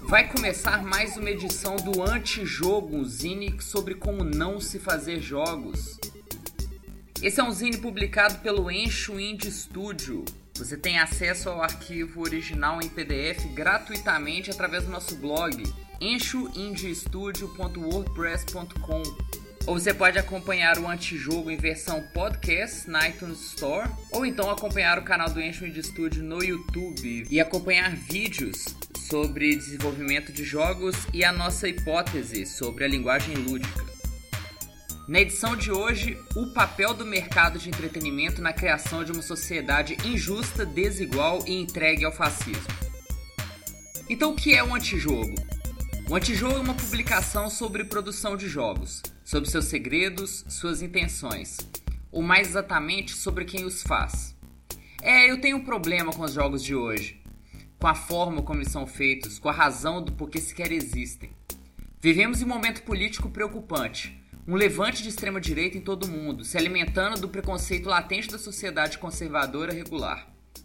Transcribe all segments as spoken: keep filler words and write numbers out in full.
Vai começar mais uma edição do Antijogo, um zine sobre como não se fazer jogos. Esse é um zine publicado pelo Ensho Indie Studio. Você tem acesso ao arquivo original em P D F gratuitamente através do nosso blog ensho indie studio ponto wordpress ponto com. Ou você pode acompanhar o Antijogo em versão podcast na iTunes Store, ou então acompanhar o canal do Ensho Indie Studio no YouTube e acompanhar vídeos sobre desenvolvimento de jogos e a nossa hipótese sobre a linguagem lúdica. Na edição de hoje, o papel do mercado de entretenimento na criação de uma sociedade injusta, desigual e entregue ao fascismo. Então, o que é o Antijogo? O Antijogo é uma publicação sobre produção de jogos, sobre seus segredos, suas intenções, ou mais exatamente sobre quem os faz. É, eu tenho um problema com os jogos de hoje, com a forma como eles são feitos, com a razão do porquê sequer existem. Vivemos em um momento político preocupante, um levante de extrema-direita em todo o mundo, se alimentando do preconceito latente da sociedade conservadora regular.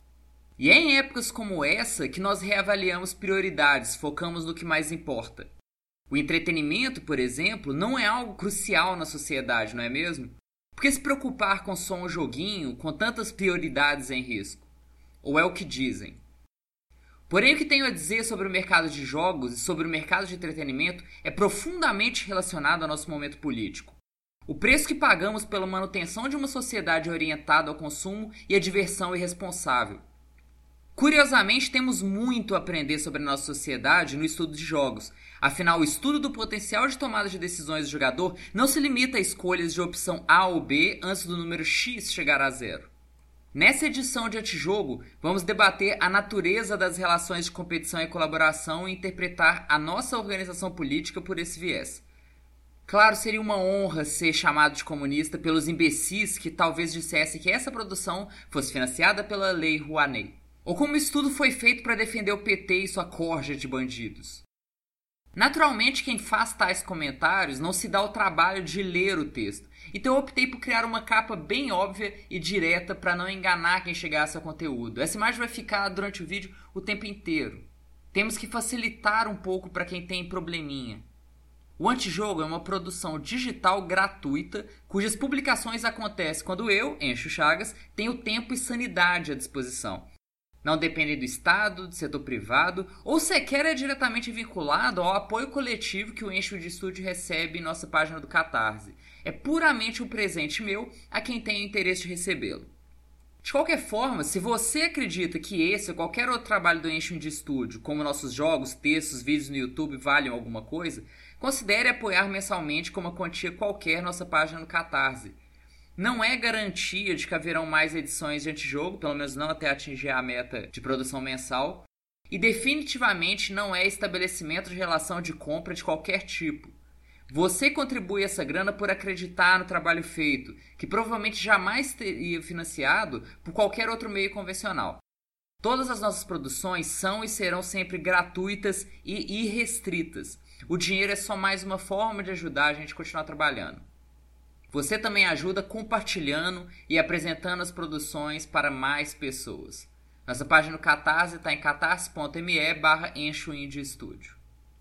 E é em épocas como essa que nós reavaliamos prioridades, focamos no que mais importa. O entretenimento, por exemplo, não é algo crucial na sociedade, não é mesmo? Por que se preocupar com só um joguinho, com tantas prioridades em risco? Ou é o que dizem? Porém, o que tenho a dizer sobre o mercado de jogos e sobre o mercado de entretenimento é profundamente relacionado ao nosso momento político. O preço que pagamos pela manutenção de uma sociedade orientada ao consumo e à diversão irresponsável. Curiosamente, temos muito a aprender sobre a nossa sociedade no estudo de jogos. Afinal, o estudo do potencial de tomada de decisões do jogador não se limita a escolhas de opção A ou B antes do número X chegar a zero. Nessa edição de Antijogo, vamos debater a natureza das relações de competição e colaboração e interpretar a nossa organização política por esse viés. Claro, seria uma honra ser chamado de comunista pelos imbecis que talvez dissessem que essa produção fosse financiada pela Lei Rouanet. Ou como o estudo foi feito para defender o P T e sua corja de bandidos. Naturalmente, quem faz tais comentários não se dá o trabalho de ler o texto, então eu optei por criar uma capa bem óbvia e direta para não enganar quem chegasse ao conteúdo. Essa imagem vai ficar durante o vídeo o tempo inteiro. Temos que facilitar um pouco para quem tem probleminha. O Antijogo é uma produção digital gratuita, cujas publicações acontecem quando eu, Encho Chagas, tenho tempo e sanidade à disposição. Não depende do Estado, do setor privado, ou sequer é diretamente vinculado ao apoio coletivo que o Ensho Indie Studio recebe em nossa página do Catarse. É puramente um presente meu a quem tem interesse de recebê-lo. De qualquer forma, se você acredita que esse ou qualquer outro trabalho do Ensho Indie Studio, como nossos jogos, textos, vídeos no YouTube, valem alguma coisa, considere apoiar mensalmente com uma quantia qualquer nossa página no Catarse. Não é garantia de que haverão mais edições de Antijogo, pelo menos não até atingir a meta de produção mensal, e definitivamente não é estabelecimento de relação de compra de qualquer tipo. Você contribui essa grana por acreditar no trabalho feito, que provavelmente jamais teria financiado por qualquer outro meio convencional. Todas as nossas produções são e serão sempre gratuitas e irrestritas. O dinheiro é só mais uma forma de ajudar a gente a continuar trabalhando. Você também ajuda compartilhando e apresentando as produções para mais pessoas. Nossa página no Catarse está em catarse.me barra Ensho Indie Studio.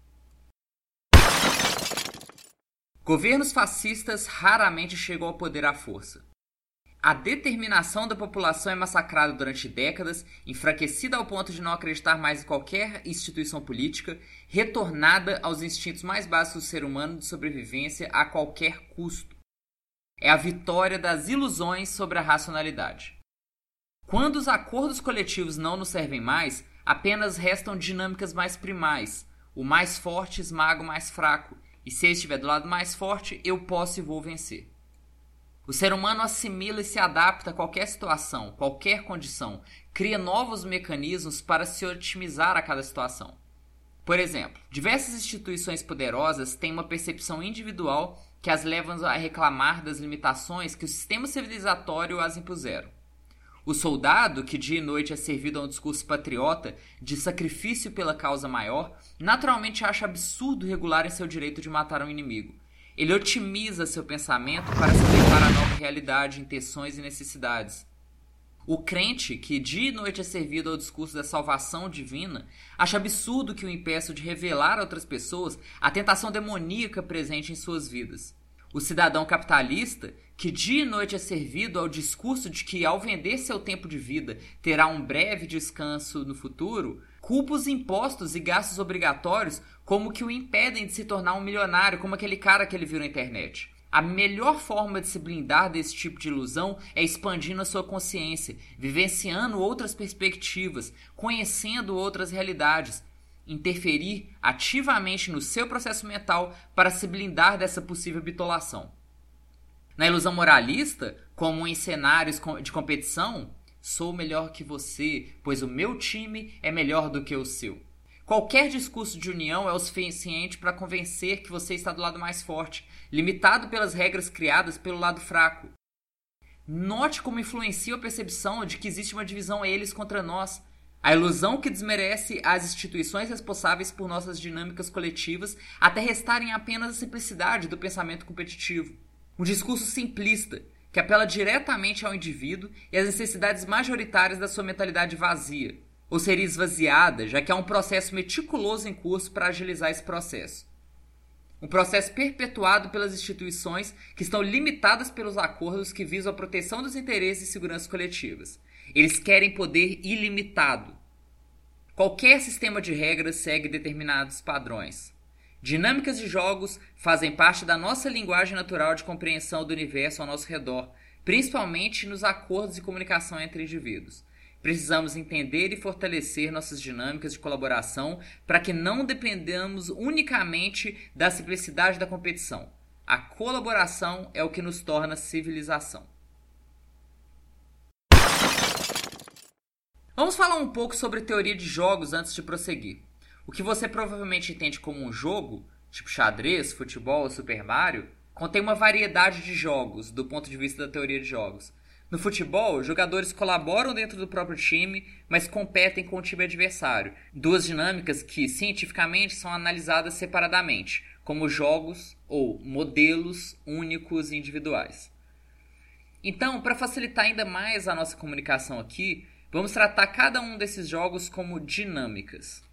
Governos fascistas raramente chegam ao poder à força. A determinação da população é massacrada durante décadas, enfraquecida ao ponto de não acreditar mais em qualquer instituição política, retornada aos instintos mais básicos do ser humano de sobrevivência a qualquer custo. É a vitória das ilusões sobre a racionalidade. Quando os acordos coletivos não nos servem mais, apenas restam dinâmicas mais primais. O mais forte esmaga o mais fraco, e se ele estiver do lado mais forte, eu posso e vou vencer. O ser humano assimila e se adapta a qualquer situação, qualquer condição, cria novos mecanismos para se otimizar a cada situação. Por exemplo, diversas instituições poderosas têm uma percepção individual que as levam a reclamar das limitações que o sistema civilizatório as impuseram. O soldado, que dia e noite é servido a um discurso patriota de sacrifício pela causa maior, naturalmente acha absurdo regular em seu direito de matar um inimigo. Ele otimiza seu pensamento para se adequar à nova realidade, intenções e necessidades. O crente, que dia e noite é servido ao discurso da salvação divina, acha absurdo que o impeça de revelar a outras pessoas a tentação demoníaca presente em suas vidas. O cidadão capitalista, que dia e noite é servido ao discurso de que, ao vender seu tempo de vida, terá um breve descanso no futuro, culpa os impostos e gastos obrigatórios como que o impedem de se tornar um milionário, como aquele cara que ele viu na internet. A melhor forma de se blindar desse tipo de ilusão é expandindo a sua consciência, vivenciando outras perspectivas, conhecendo outras realidades, interferir ativamente no seu processo mental para se blindar dessa possível bitolação. Na ilusão moralista, como em cenários de competição, sou melhor que você, pois o meu time é melhor do que o seu. Qualquer discurso de união é o suficiente para convencer que você está do lado mais forte, limitado pelas regras criadas pelo lado fraco. Note como influencia a percepção de que existe uma divisão eles contra nós, a ilusão que desmerece as instituições responsáveis por nossas dinâmicas coletivas até restarem apenas a simplicidade do pensamento competitivo. Um discurso simplista, que apela diretamente ao indivíduo e às necessidades majoritárias da sua mentalidade vazia, ou seria esvaziada, já que há um processo meticuloso em curso para agilizar esse processo. Um processo perpetuado pelas instituições que estão limitadas pelos acordos que visam a proteção dos interesses e seguranças coletivas. Eles querem poder ilimitado. Qualquer sistema de regras segue determinados padrões. Dinâmicas de jogos fazem parte da nossa linguagem natural de compreensão do universo ao nosso redor, principalmente nos acordos de comunicação entre indivíduos. Precisamos entender e fortalecer nossas dinâmicas de colaboração para que não dependamos unicamente da simplicidade da competição. A colaboração é o que nos torna civilização. Vamos falar um pouco sobre teoria de jogos antes de prosseguir. O que você provavelmente entende como um jogo, tipo xadrez, futebol ou Super Mario, contém uma variedade de jogos do ponto de vista da teoria de jogos. No futebol, jogadores colaboram dentro do próprio time, mas competem com o time adversário. Duas dinâmicas que, cientificamente, são analisadas separadamente, como jogos ou modelos únicos e individuais. Então, para facilitar ainda mais a nossa comunicação aqui, vamos tratar cada um desses jogos como dinâmicas.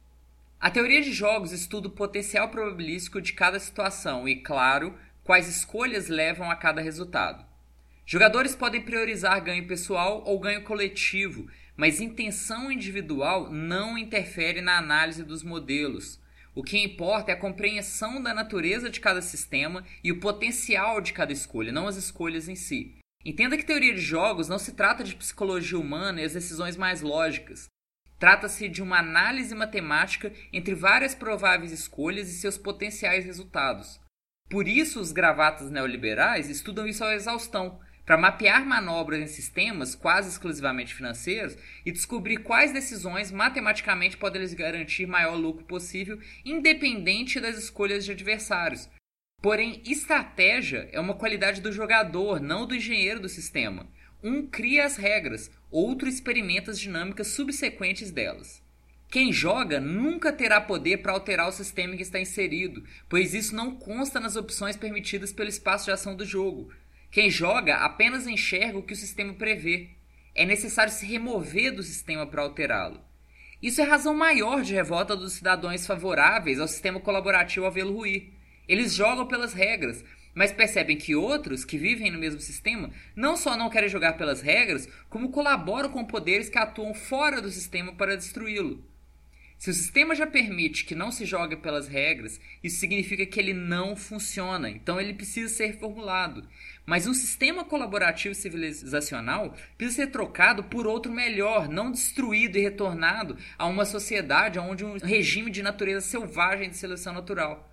A teoria de jogos estuda o potencial probabilístico de cada situação e, claro, quais escolhas levam a cada resultado. Jogadores podem priorizar ganho pessoal ou ganho coletivo, mas intenção individual não interfere na análise dos modelos. O que importa é a compreensão da natureza de cada sistema e o potencial de cada escolha, não as escolhas em si. Entenda que teoria de jogos não se trata de psicologia humana e as decisões mais lógicas. Trata-se de uma análise matemática entre várias prováveis escolhas e seus potenciais resultados. Por isso, os gravatas neoliberais estudam isso à exaustão, para mapear manobras em sistemas quase exclusivamente financeiros e descobrir quais decisões matematicamente podem lhes garantir maior lucro possível, independente das escolhas de adversários. Porém, estratégia é uma qualidade do jogador, não do engenheiro do sistema. Um cria as regras, outro experimenta as dinâmicas subsequentes delas. Quem joga nunca terá poder para alterar o sistema em que está inserido, pois isso não consta nas opções permitidas pelo espaço de ação do jogo. Quem joga apenas enxerga o que o sistema prevê. É necessário se remover do sistema para alterá-lo. Isso é razão maior de revolta dos cidadãos favoráveis ao sistema colaborativo ao vê-lo ruir. Eles jogam pelas regras, mas percebem que outros, que vivem no mesmo sistema, não só não querem jogar pelas regras, como colaboram com poderes que atuam fora do sistema para destruí-lo. Se o sistema já permite que não se jogue pelas regras, isso significa que ele não funciona, então ele precisa ser reformulado. Mas um sistema colaborativo civilizacional precisa ser trocado por outro melhor, não destruído e retornado a uma sociedade onde um regime de natureza selvagem de seleção natural.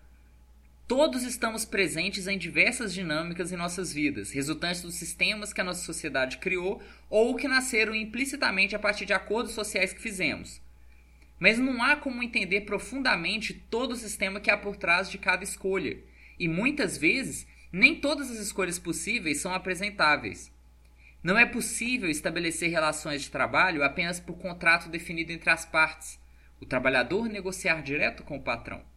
Todos estamos presentes em diversas dinâmicas em nossas vidas, resultantes dos sistemas que a nossa sociedade criou ou que nasceram implicitamente a partir de acordos sociais que fizemos. Mas não há como entender profundamente todo o sistema que há por trás de cada escolha. E muitas vezes, nem todas as escolhas possíveis são apresentáveis. Não é possível estabelecer relações de trabalho apenas por contrato definido entre as partes. O trabalhador negociar direto com o patrão.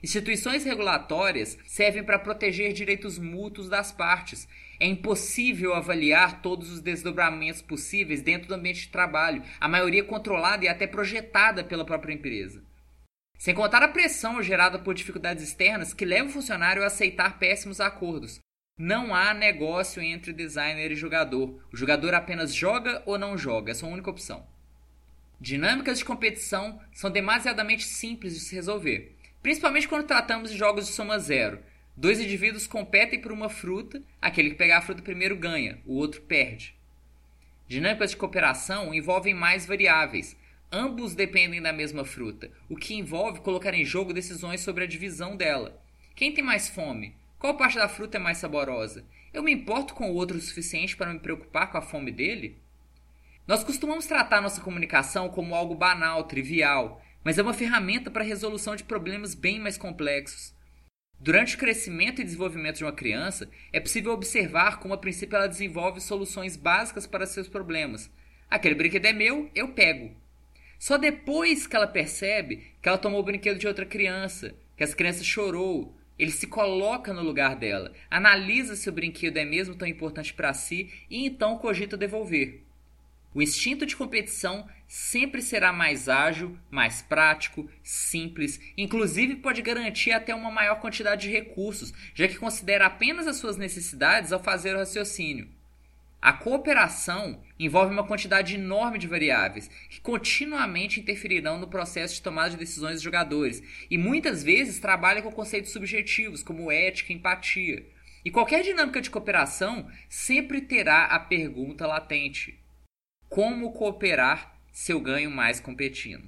Instituições regulatórias servem para proteger direitos mútuos das partes. É impossível avaliar todos os desdobramentos possíveis dentro do ambiente de trabalho, a maioria controlada e até projetada pela própria empresa. Sem contar a pressão gerada por dificuldades externas que leva o funcionário a aceitar péssimos acordos. Não há negócio entre designer e jogador. O jogador apenas joga ou não joga, é a sua única opção. Dinâmicas de competição são demasiadamente simples de se resolver, principalmente quando tratamos de jogos de soma zero. Dois indivíduos competem por uma fruta, aquele que pegar a fruta primeiro ganha, o outro perde. Dinâmicas de cooperação envolvem mais variáveis. Ambos dependem da mesma fruta, o que envolve colocar em jogo decisões sobre a divisão dela. Quem tem mais fome? Qual parte da fruta é mais saborosa? Eu me importo com o outro o suficiente para me preocupar com a fome dele? Nós costumamos tratar nossa comunicação como algo banal, trivial, mas é uma ferramenta para a resolução de problemas bem mais complexos. Durante o crescimento e desenvolvimento de uma criança, é possível observar como a princípio ela desenvolve soluções básicas para seus problemas. Aquele brinquedo é meu, eu pego. Só depois que ela percebe que ela tomou o brinquedo de outra criança, que essa criança chorou, ele se coloca no lugar dela, analisa se o brinquedo é mesmo tão importante para si e então cogita devolver. O instinto de competição sempre será mais ágil, mais prático, simples, inclusive pode garantir até uma maior quantidade de recursos, já que considera apenas as suas necessidades ao fazer o raciocínio. A cooperação envolve uma quantidade enorme de variáveis que continuamente interferirão no processo de tomada de decisões dos jogadores e muitas vezes trabalha com conceitos subjetivos como ética e empatia. E qualquer dinâmica de cooperação sempre terá a pergunta latente: como cooperar se eu ganho mais competindo?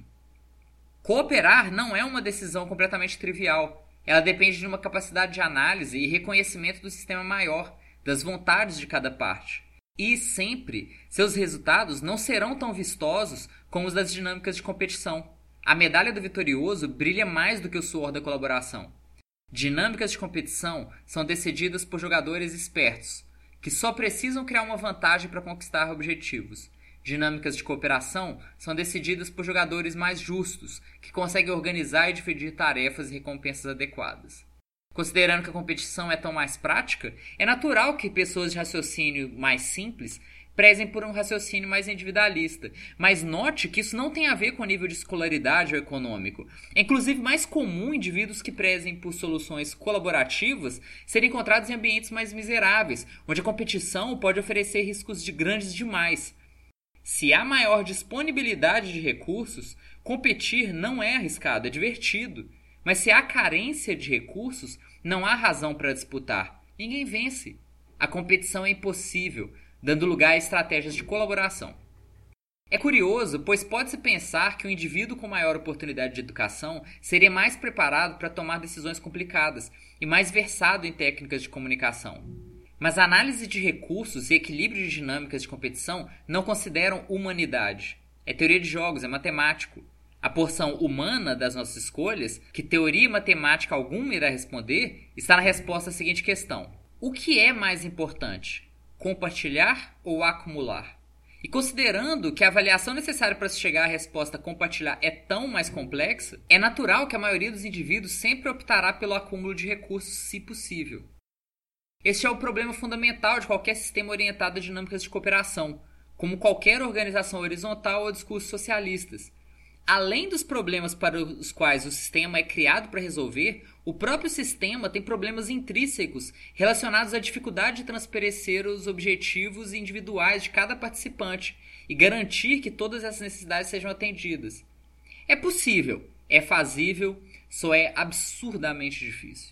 Cooperar não é uma decisão completamente trivial. Ela depende de uma capacidade de análise e reconhecimento do sistema maior, das vontades de cada parte. E sempre, seus resultados não serão tão vistosos como os das dinâmicas de competição. A medalha do vitorioso brilha mais do que o suor da colaboração. Dinâmicas de competição são decididas por jogadores espertos, que só precisam criar uma vantagem para conquistar objetivos. Dinâmicas de cooperação são decididas por jogadores mais justos, que conseguem organizar e dividir tarefas e recompensas adequadas. Considerando que a competição é tão mais prática, é natural que pessoas de raciocínio mais simples prezem por um raciocínio mais individualista. Mas note que isso não tem a ver com o nível de escolaridade ou econômico. É inclusive mais comum indivíduos que prezem por soluções colaborativas serem encontrados em ambientes mais miseráveis, onde a competição pode oferecer riscos de grandes demais. Se há maior disponibilidade de recursos, competir não é arriscado, é divertido. Mas se há carência de recursos, não há razão para disputar. Ninguém vence. A competição é impossível, dando lugar a estratégias de colaboração. É curioso, pois pode-se pensar que o indivíduo com maior oportunidade de educação seria mais preparado para tomar decisões complicadas e mais versado em técnicas de comunicação. Mas a análise de recursos e equilíbrio de dinâmicas de competição não consideram humanidade. É teoria de jogos, é matemático. A porção humana das nossas escolhas, que teoria e matemática alguma irá responder, está na resposta à seguinte questão: o que é mais importante? Compartilhar ou acumular? E considerando que a avaliação necessária para se chegar à resposta compartilhar é tão mais complexa, é natural que a maioria dos indivíduos sempre optará pelo acúmulo de recursos, se possível. Este é o problema fundamental de qualquer sistema orientado a dinâmicas de cooperação, como qualquer organização horizontal ou discursos socialistas. Além dos problemas para os quais o sistema é criado para resolver, o próprio sistema tem problemas intrínsecos relacionados à dificuldade de transparecer os objetivos individuais de cada participante e garantir que todas essas necessidades sejam atendidas. É possível, é fazível, só é absurdamente difícil.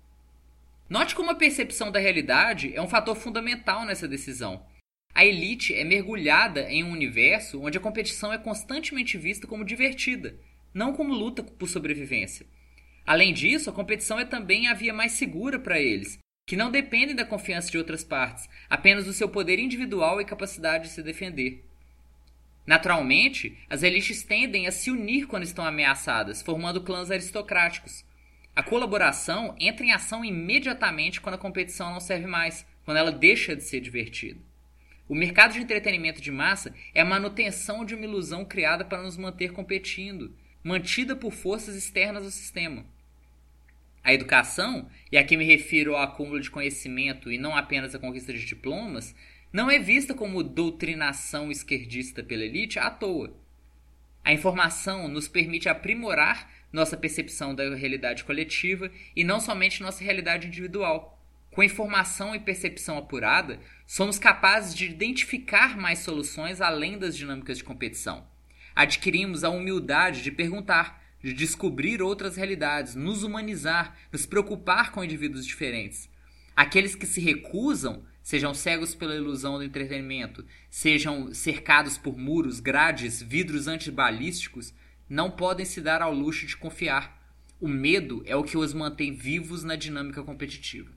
Note como a percepção da realidade é um fator fundamental nessa decisão. A elite é mergulhada em um universo onde a competição é constantemente vista como divertida, não como luta por sobrevivência. Além disso, a competição é também a via mais segura para eles, que não dependem da confiança de outras partes, apenas do seu poder individual e capacidade de se defender. Naturalmente, as elites tendem a se unir quando estão ameaçadas, formando clãs aristocráticos. A colaboração entra em ação imediatamente quando a competição não serve mais, quando ela deixa de ser divertida. O mercado de entretenimento de massa é a manutenção de uma ilusão criada para nos manter competindo, mantida por forças externas ao sistema. A educação, e aqui me refiro ao acúmulo de conhecimento e não apenas a conquista de diplomas, não é vista como doutrinação esquerdista pela elite à toa. A informação nos permite aprimorar nossa percepção da realidade coletiva e não somente nossa realidade individual. Com informação e percepção apurada, somos capazes de identificar mais soluções além das dinâmicas de competição. Adquirimos a humildade de perguntar, de descobrir outras realidades, nos humanizar, nos preocupar com indivíduos diferentes. Aqueles que se recusam, sejam cegos pela ilusão do entretenimento, sejam cercados por muros, grades, vidros antibalísticos, não podem se dar ao luxo de confiar. O medo é o que os mantém vivos na dinâmica competitiva.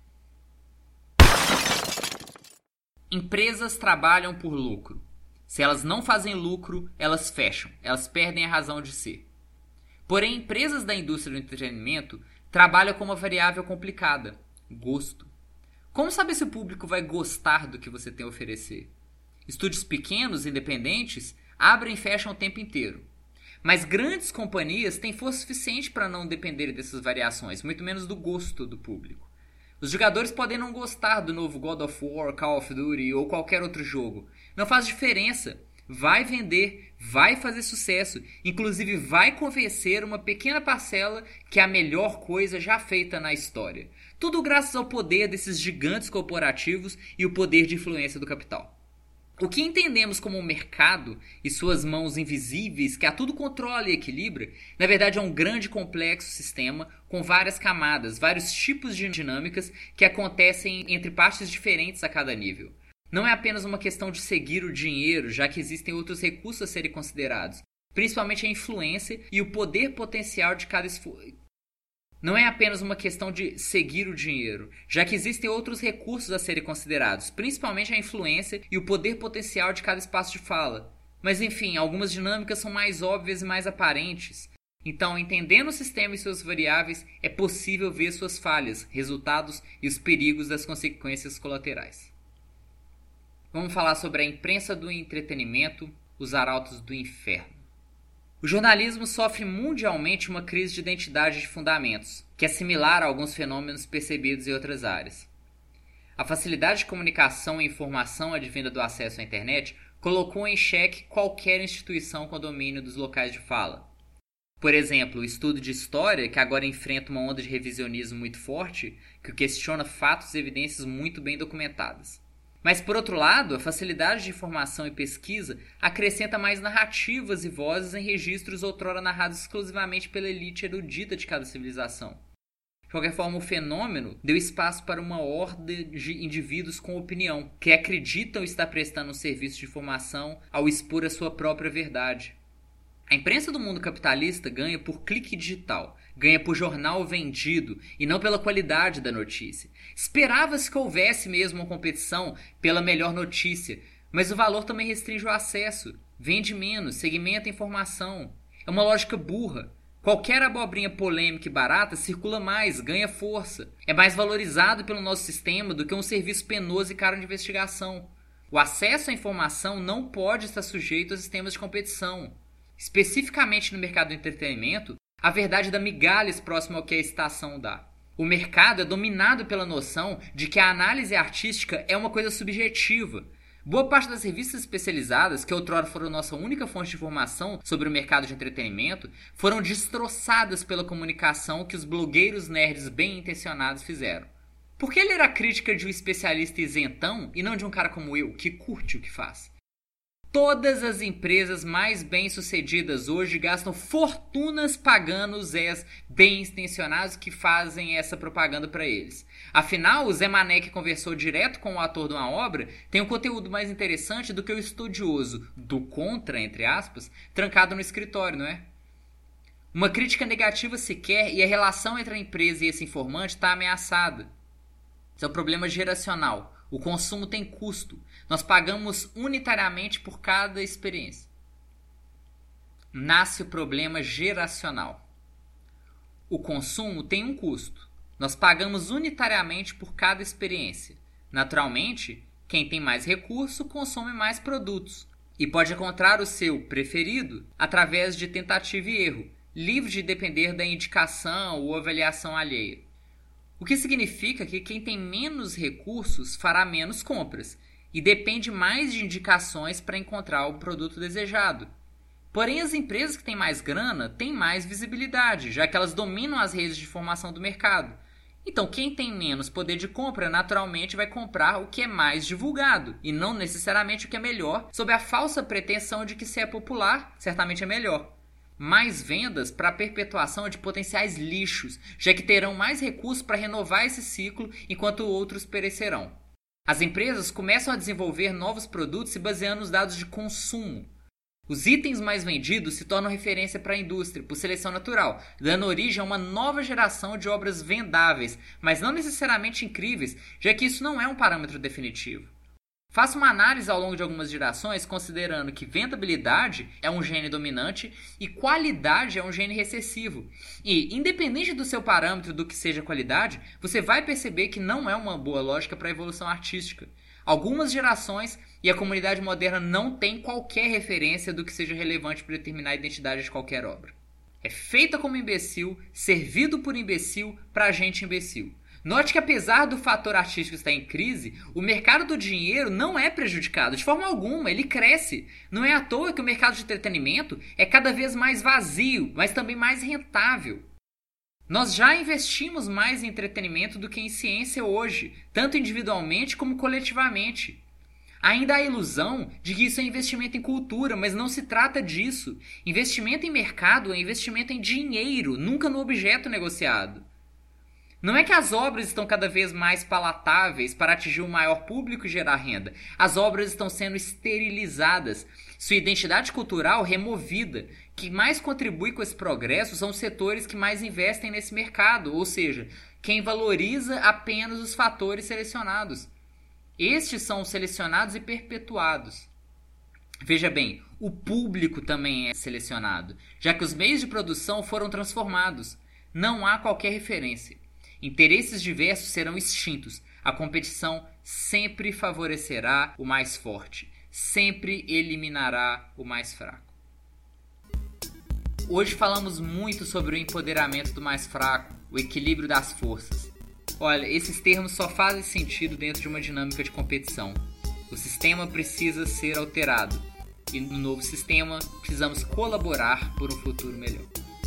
Empresas trabalham por lucro. Se elas não fazem lucro, elas fecham, elas perdem a razão de ser. Porém, empresas da indústria do entretenimento trabalham com uma variável complicada: gosto. Como saber se o público vai gostar do que você tem a oferecer? Estúdios pequenos, independentes, abrem e fecham o tempo inteiro. Mas grandes companhias têm força suficiente para não depender dessas variações, muito menos do gosto do público. Os jogadores podem não gostar do novo God of War, Call of Duty ou qualquer outro jogo. Não faz diferença. Vai vender, vai fazer sucesso, inclusive vai convencer uma pequena parcela que é a melhor coisa já feita na história. Tudo graças ao poder desses gigantes corporativos e o poder de influência do capital. O que entendemos como o mercado e suas mãos invisíveis que a tudo controla e equilibra, na verdade é um grande e complexo sistema com várias camadas, vários tipos de dinâmicas que acontecem entre partes diferentes a cada nível. Não é apenas uma questão de seguir o dinheiro, já que existem outros recursos a serem considerados, principalmente a influência e o poder potencial de cada esforço. Não é apenas uma questão de seguir o dinheiro, já que existem outros recursos a serem considerados, principalmente a influência e o poder potencial de cada espaço de fala. Mas enfim, algumas dinâmicas são mais óbvias e mais aparentes. Então, entendendo o sistema e suas variáveis, é possível ver suas falhas, resultados e os perigos das consequências colaterais. Vamos falar sobre a imprensa do entretenimento, os arautos do inferno. O jornalismo sofre mundialmente uma crise de identidade de fundamentos, que é similar a alguns fenômenos percebidos em outras áreas. A facilidade de comunicação e informação advinda do acesso à internet colocou em xeque qualquer instituição com domínio dos locais de fala. Por exemplo, o estudo de história, que agora enfrenta uma onda de revisionismo muito forte, que questiona fatos e evidências muito bem documentadas. Mas, por outro lado, a facilidade de informação e pesquisa acrescenta mais narrativas e vozes em registros outrora narrados exclusivamente pela elite erudita de cada civilização. De qualquer forma, o fenômeno deu espaço para uma horda de indivíduos com opinião, que acreditam estar prestando um serviço de informação ao expor a sua própria verdade. A imprensa do mundo capitalista ganha por clique digital, ganha por jornal vendido e não pela qualidade da notícia. Esperava-se que houvesse mesmo uma competição pela melhor notícia, mas o valor também restringe o acesso, vende menos, segmenta a informação. É uma lógica burra. Qualquer abobrinha polêmica e barata circula mais, ganha força. É mais valorizado pelo nosso sistema do que um serviço penoso e caro de investigação. O acesso à informação não pode estar sujeito aos sistemas de competição. Especificamente no mercado do entretenimento, a verdade dá migalhas próximo ao que a estação dá. O mercado é dominado pela noção de que a análise artística é uma coisa subjetiva. Boa parte das revistas especializadas, que outrora foram nossa única fonte de informação sobre o mercado de entretenimento, foram destroçadas pela comunicação que os blogueiros nerds bem intencionados fizeram. Por que ler a crítica de um especialista isentão e não de um cara como eu, que curte o que faz? Todas as empresas mais bem-sucedidas hoje gastam fortunas pagando os Zés bem-intencionados que fazem essa propaganda para eles. Afinal, o Zé Mané que conversou direto com o ator de uma obra tem um conteúdo mais interessante do que o estudioso do contra, entre aspas, trancado no escritório, não é? Uma crítica negativa sequer e a relação entre a empresa e esse informante está ameaçada. Isso é um problema geracional. O consumo tem custo. Nós pagamos unitariamente por cada experiência. Nasce o problema geracional. O consumo tem um custo. Nós pagamos unitariamente por cada experiência. Naturalmente, quem tem mais recurso consome mais produtos e pode encontrar o seu preferido através de tentativa e erro, livre de depender da indicação ou avaliação alheia. O que significa que quem tem menos recursos fará menos compras e depende mais de indicações para encontrar o produto desejado. Porém, as empresas que têm mais grana têm mais visibilidade, já que elas dominam as redes de informação do mercado. Então, quem tem menos poder de compra naturalmente vai comprar o que é mais divulgado e não necessariamente o que é melhor, sob a falsa pretensão de que se é popular, certamente é melhor. Mais vendas para a perpetuação de potenciais lixos, já que terão mais recursos para renovar esse ciclo enquanto outros perecerão. As empresas começam a desenvolver novos produtos se baseando nos dados de consumo. Os itens mais vendidos se tornam referência para a indústria por seleção natural, dando origem a uma nova geração de obras vendáveis, mas não necessariamente incríveis, já que isso não é um parâmetro definitivo. Faça uma análise ao longo de algumas gerações, considerando que vendabilidade é um gene dominante e qualidade é um gene recessivo. E, independente do seu parâmetro do que seja qualidade, você vai perceber que não é uma boa lógica para a evolução artística. Algumas gerações e a comunidade moderna não tem qualquer referência do que seja relevante para determinar a identidade de qualquer obra. É feita como imbecil, servido por imbecil para gente imbecil. Note que apesar do fator artístico estar em crise, o mercado do dinheiro não é prejudicado de forma alguma, ele cresce. Não é à toa que o mercado de entretenimento é cada vez mais vazio, mas também mais rentável. Nós já investimos mais em entretenimento do que em ciência hoje, tanto individualmente como coletivamente. Ainda há a ilusão de que isso é investimento em cultura, mas não se trata disso. Investimento em mercado é investimento em dinheiro, nunca no objeto negociado. Não é que as obras estão cada vez mais palatáveis para atingir um maior público e gerar renda. As obras estão sendo esterilizadas, sua identidade cultural removida. Quem mais contribui com esse progresso são os setores que mais investem nesse mercado, ou seja, quem valoriza apenas os fatores selecionados. Estes são os selecionados e perpetuados. Veja bem, o público também é selecionado, já que os meios de produção foram transformados. Não há qualquer referência. Interesses diversos serão extintos. A competição sempre favorecerá o mais forte, sempre eliminará o mais fraco. Hoje falamos muito sobre o empoderamento do mais fraco, o equilíbrio das forças. Olha, esses termos só fazem sentido dentro de uma dinâmica de competição. O sistema precisa ser alterado e no novo sistema precisamos colaborar por um futuro melhor.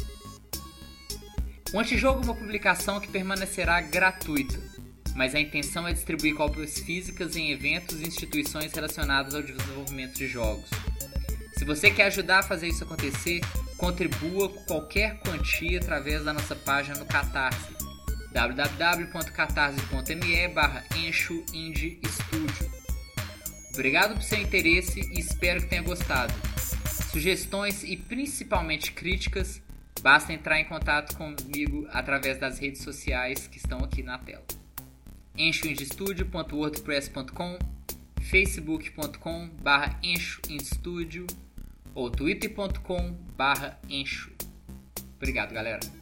O Antijogo é uma publicação que permanecerá gratuita, mas a intenção é distribuir cópias físicas em eventos e instituições relacionadas ao desenvolvimento de jogos. Se você quer ajudar a fazer isso acontecer, contribua com qualquer quantia através da nossa página no Catarse, w w w ponto catarse ponto m e barra enxo indie studio. Obrigado por seu interesse e espero que tenha gostado. Sugestões e principalmente críticas, basta entrar em contato comigo através das redes sociais que estão aqui na tela. enxo indie studio ponto wordpress ponto com, facebook ponto com barra enxo indie studio ou twitter ponto com barra enxo. Obrigado, galera.